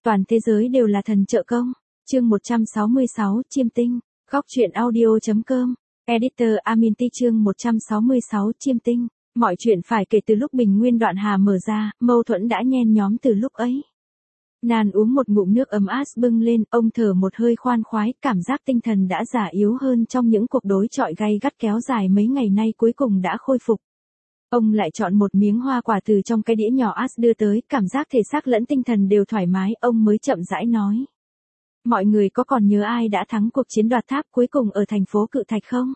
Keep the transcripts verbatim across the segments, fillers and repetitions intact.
Toàn thế giới đều là thần trợ công. Chương một trăm sáu mươi sáu, Chiêm Tinh. Góc truyện audio.com. Editor Aminti chương một trăm sáu mươi sáu, Chiêm Tinh. Mọi chuyện phải kể từ lúc Bình Nguyên Đoạn Hà mở ra, mâu thuẫn đã nhen nhóm từ lúc ấy. Nan uống một ngụm nước ấm áp bưng lên, ông thở một hơi khoan khoái, cảm giác tinh thần đã già yếu hơn trong những cuộc đối chọi gay gắt kéo dài mấy ngày nay cuối cùng đã khôi phục. Ông lại chọn một miếng hoa quả từ trong cái đĩa nhỏ ác đưa tới, cảm giác thể xác lẫn tinh thần đều thoải mái, ông mới chậm rãi nói. Mọi người có còn nhớ ai đã thắng cuộc chiến đoạt tháp cuối cùng ở thành phố Cự Thạch không?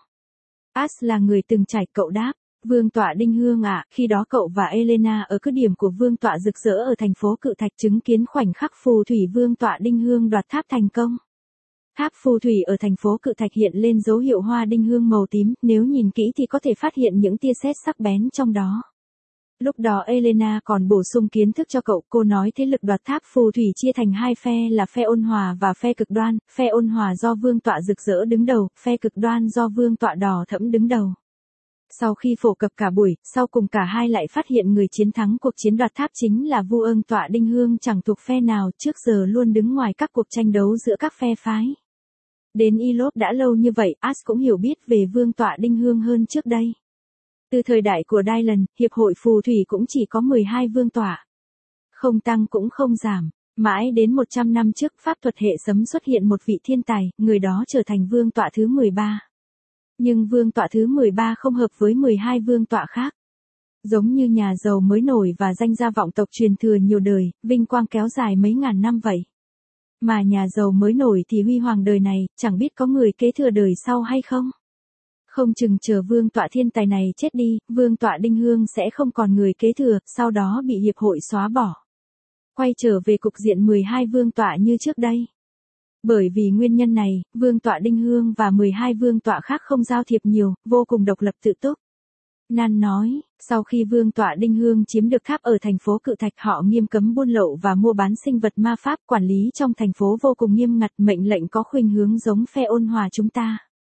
As là người từng trải, cậu đáp. Vương tọa Đinh Hương ạ, à, khi đó cậu và Elena ở cứ điểm của vương tọa rực rỡ ở thành phố Cự Thạch chứng kiến khoảnh khắc phù thủy vương tọa Đinh Hương đoạt tháp thành công. Tháp phù thủy ở thành phố Cự Thạch hiện lên dấu hiệu hoa đinh hương màu tím, nếu nhìn kỹ thì có thể phát hiện những tia sét sắc bén trong đó. Lúc đó Elena còn bổ sung kiến thức cho cậu, cô nói thế lực đoạt tháp phù thủy chia thành hai phe là phe ôn hòa và phe cực đoan, phe ôn hòa do vương tọa rực rỡ đứng đầu, phe cực đoan do vương tọa đỏ thẫm đứng đầu. Sau khi phổ cập cả buổi, sau cùng cả hai lại phát hiện người chiến thắng cuộc chiến đoạt tháp chính là vua ương tọa Đinh Hương, chẳng thuộc phe nào, trước giờ luôn đứng ngoài các cuộc tranh đấu giữa các phe phái. Đến Elop đã lâu như vậy, As cũng hiểu biết về vương tọa Đinh Hương hơn trước đây. Từ thời đại của Dylan, hiệp hội phù thủy cũng chỉ có mười hai vương tọa. Không tăng cũng không giảm. Mãi đến một trăm năm trước, pháp thuật hệ sấm xuất hiện một vị thiên tài, người đó trở thành vương tọa thứ mười ba. Nhưng vương tọa thứ mười ba không hợp với mười hai vương tọa khác. Giống như nhà giàu mới nổi và danh gia vọng tộc truyền thừa nhiều đời, vinh quang kéo dài mấy ngàn năm vậy. Mà nhà giàu mới nổi thì huy hoàng đời này, chẳng biết có người kế thừa đời sau hay không. Không chừng chờ vương tọa thiên tài này chết đi, vương tọa Đinh Hương sẽ không còn người kế thừa, sau đó bị hiệp hội xóa bỏ. Quay trở về cục diện mười hai vương tọa như trước đây. Bởi vì nguyên nhân này, vương tọa Đinh Hương và mười hai vương tọa khác không giao thiệp nhiều, vô cùng độc lập tự túc. Nan nói, sau khi vương tọa Đinh Hương chiếm được tháp ở thành phố Cự Thạch, họ nghiêm cấm buôn lậu và mua bán sinh vật ma pháp, quản lý trong thành phố vô cùng nghiêm ngặt, mệnh lệnh có khuynh hướng giống phe ôn hòa chúng ta.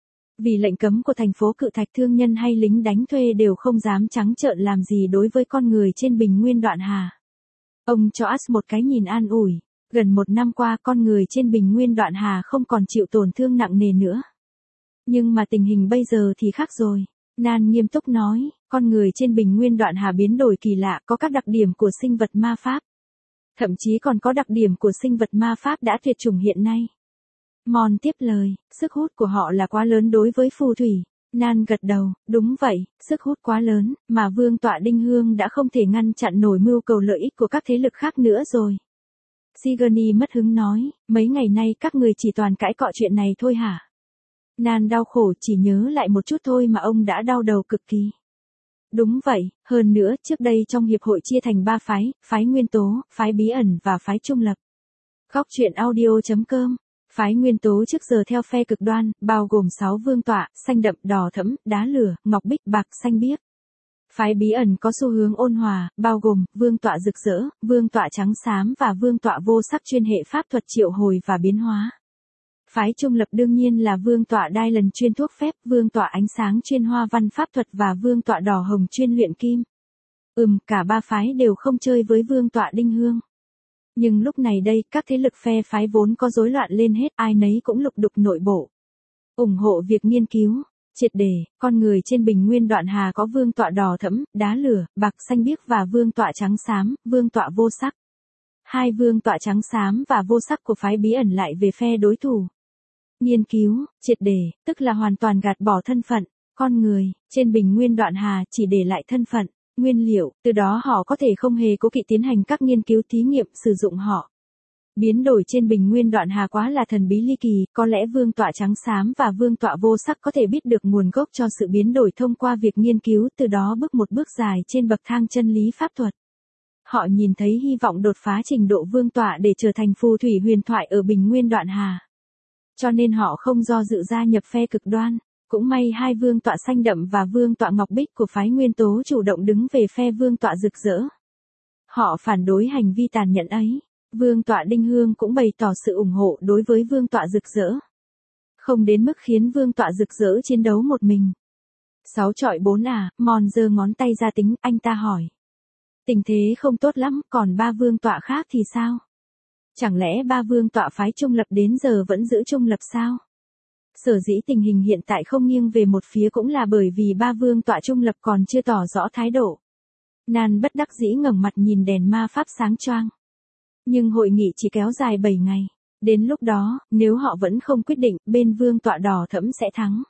Vì lệnh cấm của thành phố Cự Thạch, thương nhân hay lính đánh thuê đều không dám trắng trợn làm gì đối với con người trên Bình Nguyên Đoạn Hà. Ông cho As một cái nhìn an ủi. Gần một năm qua, con người trên Bình Nguyên Đoạn Hà không còn chịu tổn thương nặng nề nữa. Nhưng mà tình hình bây giờ thì khác rồi. Nan nghiêm túc nói, con người trên Bình Nguyên Đoạn Hà biến đổi kỳ lạ, có các đặc điểm của sinh vật ma pháp. Thậm chí còn có đặc điểm của sinh vật ma pháp đã tuyệt chủng hiện nay. Mon tiếp lời, sức hút của họ là quá lớn đối với phù thủy. Nan gật đầu, đúng vậy, sức hút quá lớn, mà vương tọa Đinh Hương đã không thể ngăn chặn nổi mưu cầu lợi ích của các thế lực khác nữa rồi. Sigourney mất hứng nói, mấy ngày nay các người chỉ toàn cãi cọ chuyện này thôi hả? Nan đau khổ, chỉ nhớ lại một chút thôi mà ông đã đau đầu cực kỳ. Đúng vậy, hơn nữa, trước đây trong hiệp hội chia thành ba phái, phái nguyên tố, phái bí ẩn và phái trung lập. Góc truyện audio.com. Phái nguyên tố trước giờ theo phe cực đoan, bao gồm sáu vương tọa, xanh đậm, đỏ thẫm, đá lửa, ngọc bích, bạc, xanh biếc. Phái bí ẩn có xu hướng ôn hòa, bao gồm vương tọa rực rỡ, vương tọa trắng xám và vương tọa vô sắc chuyên hệ pháp thuật triệu hồi và biến hóa. Phái trung lập đương nhiên là vương tọa Dylan chuyên thuốc phép, vương tọa ánh sáng chuyên hoa văn pháp thuật và vương tọa đỏ hồng chuyên luyện kim. Ừm, cả ba phái đều không chơi với vương tọa Đinh Hương. Nhưng lúc này đây, các thế lực phe phái vốn có rối loạn lên hết, ai nấy cũng lục đục nội bộ. Ủng hộ việc nghiên cứu. Triệt đề, con người trên Bình Nguyên Đoạn Hà có vương tọa đỏ thẫm, đá lửa, bạc, xanh biếc và vương tọa trắng xám, vương tọa vô sắc. Hai vương tọa trắng xám và vô sắc của phái bí ẩn lại về phe đối thủ. Nghiên cứu, triệt đề, tức là hoàn toàn gạt bỏ thân phận, con người, trên Bình Nguyên Đoạn Hà chỉ để lại thân phận, nguyên liệu, từ đó họ có thể không hề cố kỵ tiến hành các nghiên cứu thí nghiệm sử dụng họ. Biến đổi trên Bình Nguyên Đoạn Hà quá là thần bí ly kỳ, có lẽ vương tọa trắng xám và vương tọa vô sắc có thể biết được nguồn gốc cho sự biến đổi thông qua việc nghiên cứu, từ đó bước một bước dài trên bậc thang chân lý pháp thuật. Họ nhìn thấy hy vọng đột phá trình độ vương tọa để trở thành phù thủy huyền thoại ở Bình Nguyên Đoạn Hà. Cho nên họ không do dự gia nhập phe cực đoan. Cũng may hai vương tọa xanh đậm và vương tọa ngọc bích của phái nguyên tố chủ động đứng về phe vương tọa rực rỡ. Họ phản đối hành vi tàn nhẫn ấy. Vương tọa Đinh Hương cũng bày tỏ sự ủng hộ đối với vương tọa rực rỡ. Không đến mức khiến vương tọa rực rỡ chiến đấu một mình. Sáu chọi bốn à, Mon giơ ngón tay ra tính, anh ta hỏi. Tình thế không tốt lắm, còn ba vương tọa khác thì sao? Chẳng lẽ ba vương tọa phái trung lập đến giờ vẫn giữ trung lập sao? Sở dĩ tình hình hiện tại không nghiêng về một phía cũng là bởi vì ba vương tọa trung lập còn chưa tỏ rõ thái độ. Nan bất đắc dĩ ngẩng mặt nhìn đèn ma pháp sáng choang. Nhưng hội nghị chỉ kéo dài bảy ngày. Đến lúc đó, nếu họ vẫn không quyết định, bên vương tọa đỏ thẫm sẽ thắng.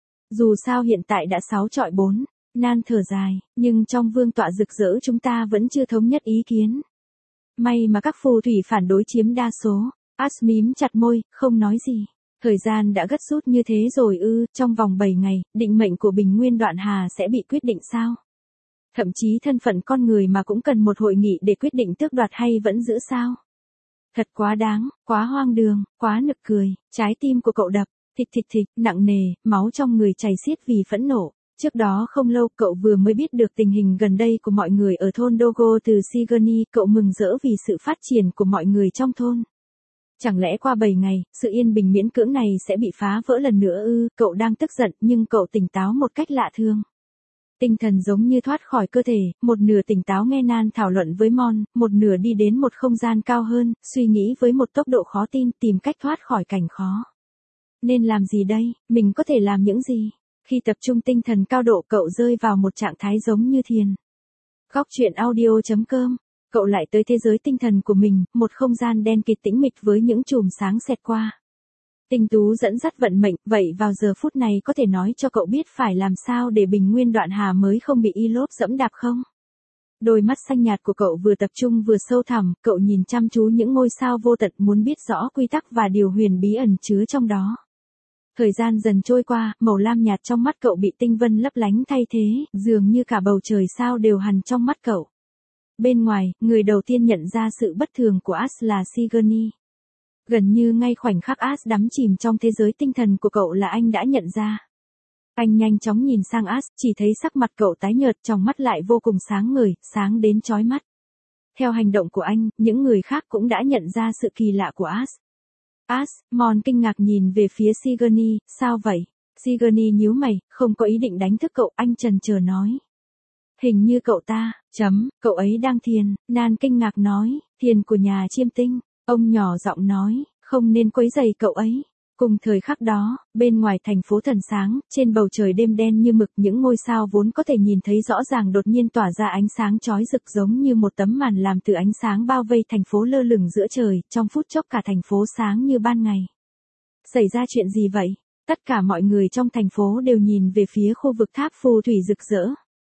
Dù sao hiện tại đã sáu chọi bốn, Nan thở dài, nhưng trong vương tọa rực rỡ chúng ta vẫn chưa thống nhất ý kiến. May mà các phù thủy phản đối chiếm đa số. As mím chặt môi, không nói gì. Thời gian đã gấp rút như thế rồi ư, trong vòng bảy ngày, định mệnh của Bình Nguyên Đoạn Hà sẽ bị quyết định sao? Thậm chí thân phận con người mà cũng cần một hội nghị để quyết định tước đoạt hay vẫn giữ sao? Thật quá đáng, quá hoang đường, quá nực cười, trái tim của cậu đập, thịch thịch thịch, nặng nề, máu trong người chảy xiết vì phẫn nộ. Trước đó không lâu cậu vừa mới biết được tình hình gần đây của mọi người ở thôn Dogo từ Sigurni, cậu mừng rỡ vì sự phát triển của mọi người trong thôn. Chẳng lẽ qua bảy ngày, sự yên bình miễn cưỡng này sẽ bị phá vỡ lần nữa ư? Cậu đang tức giận nhưng cậu tỉnh táo một cách lạ thường. Tinh thần giống như thoát khỏi cơ thể, một nửa tỉnh táo nghe Nan thảo luận với Mon, một nửa đi đến một không gian cao hơn, suy nghĩ với một tốc độ khó tin, tìm cách thoát khỏi cảnh khó. Nên làm gì đây, mình có thể làm những gì? Khi tập trung tinh thần cao độ cậu rơi vào một trạng thái giống như thiền. Góc truyện audio chấm com, cậu lại tới thế giới tinh thần của mình, một không gian đen kịt tĩnh mịch với những chùm sáng xẹt qua. Tinh tú dẫn dắt vận mệnh, vậy vào giờ phút này có thể nói cho cậu biết phải làm sao để Bình Nguyên Đoạn Hà mới không bị Ilop dẫm đạp không? Đôi mắt xanh nhạt của cậu vừa tập trung vừa sâu thẳm, cậu nhìn chăm chú những ngôi sao vô tận muốn biết rõ quy tắc và điều huyền bí ẩn chứa trong đó. Thời gian dần trôi qua, màu lam nhạt trong mắt cậu bị tinh vân lấp lánh thay thế, dường như cả bầu trời sao đều hằn trong mắt cậu. Bên ngoài, người đầu tiên nhận ra sự bất thường của As là Sigurni. Gần như ngay khoảnh khắc As đắm chìm trong thế giới tinh thần của cậu là anh đã nhận ra. Anh nhanh chóng nhìn sang As, chỉ thấy sắc mặt cậu tái nhợt, trong mắt lại vô cùng sáng ngời, sáng đến chói mắt. Theo hành động của anh, những người khác cũng đã nhận ra sự kỳ lạ của As. As, Mon kinh ngạc nhìn về phía Sigurni, sao vậy? Sigurni nhíu mày, không có ý định đánh thức cậu, anh chần chờ nói. Hình như cậu ta, chấm, cậu ấy đang thiền, Nan kinh ngạc nói, thiền của nhà chiêm tinh. Ông nhỏ giọng nói, không nên quấy rầy cậu ấy. Cùng thời khắc đó, bên ngoài thành phố thần sáng, trên bầu trời đêm đen như mực, những ngôi sao vốn có thể nhìn thấy rõ ràng đột nhiên tỏa ra ánh sáng chói rực giống như một tấm màn làm từ ánh sáng bao vây thành phố lơ lửng giữa trời, trong phút chốc cả thành phố sáng như ban ngày. Xảy ra chuyện gì vậy? Tất cả mọi người trong thành phố đều nhìn về phía khu vực tháp phù thủy rực rỡ.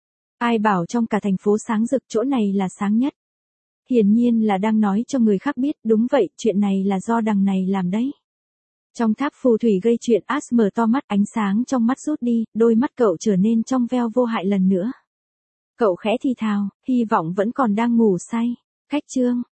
Ai bảo trong cả thành phố sáng rực chỗ này là sáng nhất? Hiển nhiên là đang nói cho người khác biết, đúng vậy, chuyện này là do đằng này làm đấy. Trong tháp phù thủy gây chuyện, As mở to mắt, ánh sáng trong mắt rút đi, đôi mắt cậu trở nên trong veo vô hại lần nữa. Cậu khẽ thì thào, hy vọng vẫn còn đang ngủ say. Cách chương